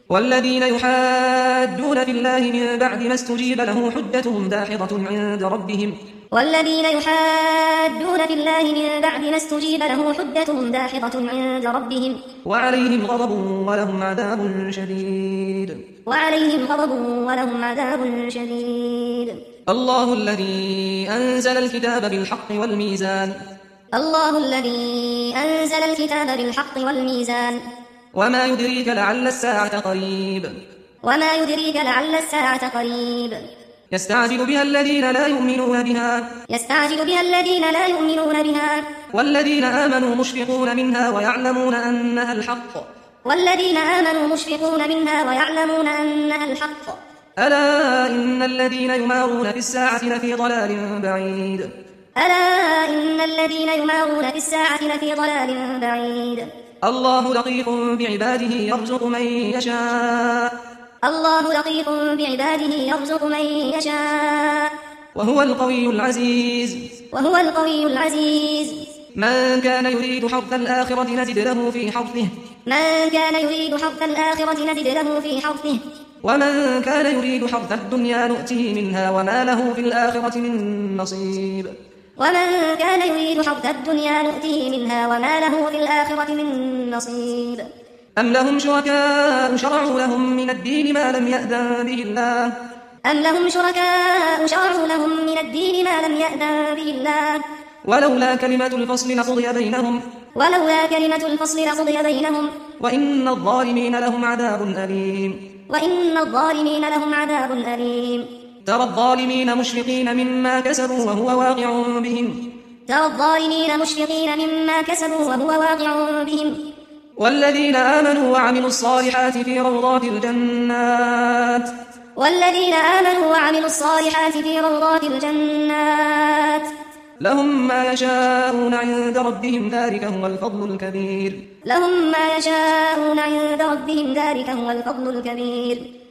والذين يحادون في الله من بعد ما استجيب له حجتهم داحضة عند ربهم والذين يحادون في الله من بعد ما استجيب له حجتهم داحضة عند ربهم وعليهم غضب ولهم عذاب شديد الله الذي أنزل الكتاب بالحق والميزان وما يدريك لعل الساعة قريب يستعجل بها الذين لا يؤمنون بها والذين آمنوا مشفقون منها ويعلمون أنها الحق ألا إن الذين يمارون في الساعة لفي ضلال بعيد الله لطيف بعباده يرزق من يشاء وهو القوي العزيز من كان يريد حرث الآخرة نزد له في حرثه ومن كان يريد حرث الدنيا نؤته منها وما له في الآخرة من نصيب أم لهم شركاء شرعوا لهم من الدين ما لم يأذن به الله ولولا كلمة الفصل لقضي بينهم وإن الظالمين لهم عذاب أليم ترى الظالمين مشفقين مما كسبوا وهو واقع بهم والذين آمنوا وعملوا الصالحات في روضات الجنات لهم ما يشاءون عند ربهم ذلك هو الفضل الكبير